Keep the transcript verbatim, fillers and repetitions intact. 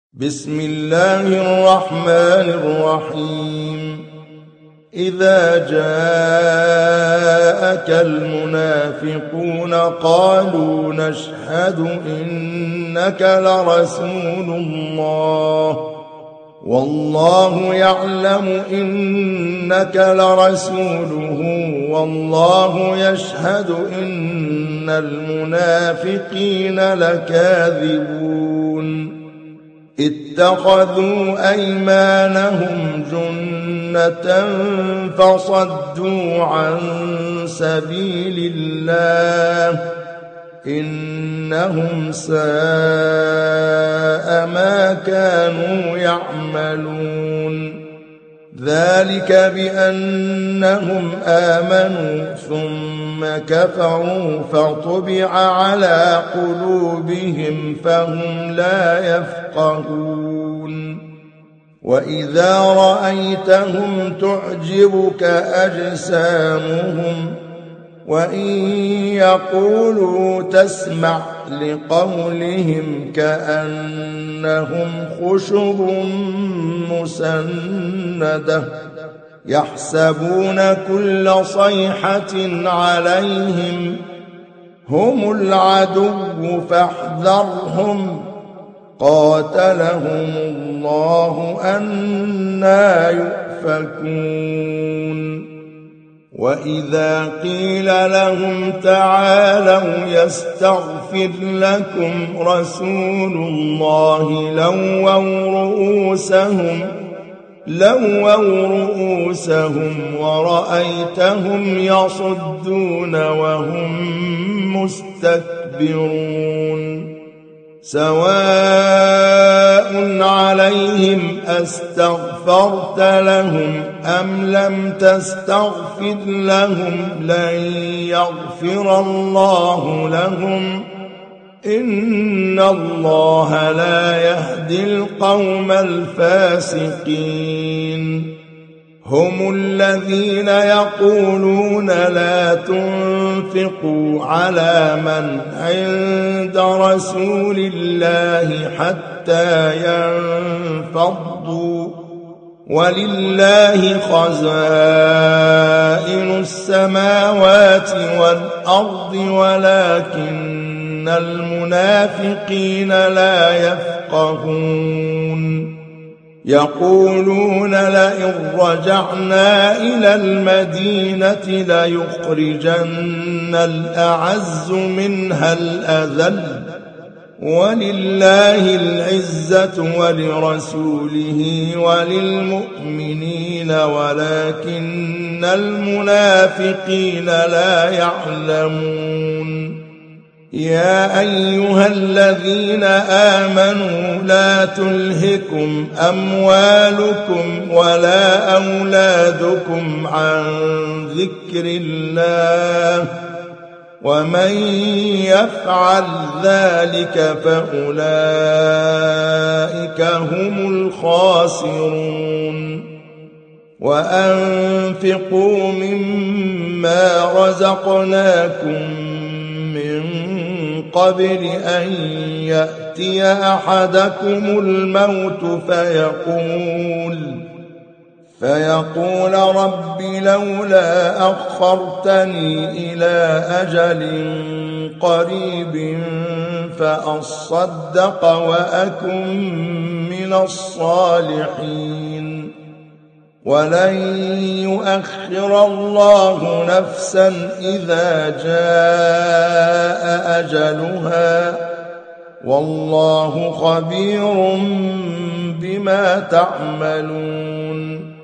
بسم الله الرحمن الرحيم. إذا جاءك المنافقون قالوا نشهد إنك لرسول الله والله يعلم إنك لرسوله والله يشهد إن المنافقين لكاذبون. اتخذوا أيمانهم جنة فصدوا عن سبيل الله إنهم ساء ما كانوا يعملون. ذلك بأنهم آمنوا ثم كفروا فطبع على قلوبهم فهم لا يفقهون. وإذا رأيتهم تعجبك أجسامهم وإن يقولوا تسمع لقولهم كأنهم خشب مسندة يحسبون كل صيحة عليهم هم العدو فاحذرهم قاتلهم الله أنى يؤفكون. وإذا قيل لهم تعالوا يستغفر لكم رسول الله لووا رؤوسهم لووا رؤوسهم ورأيتهم يصدون وهم مستكبرون. سواء عليهم أستغفرت لهم أم لم تستغفر لهم لن يغفر الله لهم إن الله لا يهدي القوم الفاسقين. هم الذين يقولون لا تنفقوا على من عند رسول الله حتى ينفضوا ولله خزائن السماوات والأرض ولكن المنافقين لا يفقهون. يقولون لئن رجعنا إلى المدينة ليخرجن الأعز منها الأذل ولله العزة ولرسوله وللمؤمنين ولكن المنافقين لا يعلمون. يا أيها الذين آمنوا لا تلهكم أموالكم ولا أولادكم عن ذكر الله ومن يفعل ذلك فأولئك هم الخاسرون. وأنفقوا مما رزقناكم من قبل أن يأتي أحدكم الموت فيقول فيقول رب لولا أخرتني إلى أجل قريب فأصدق وأكن من الصالحين. ولن يؤخر الله نفسا إذا جاء أجلها والله خبير بما تعملون.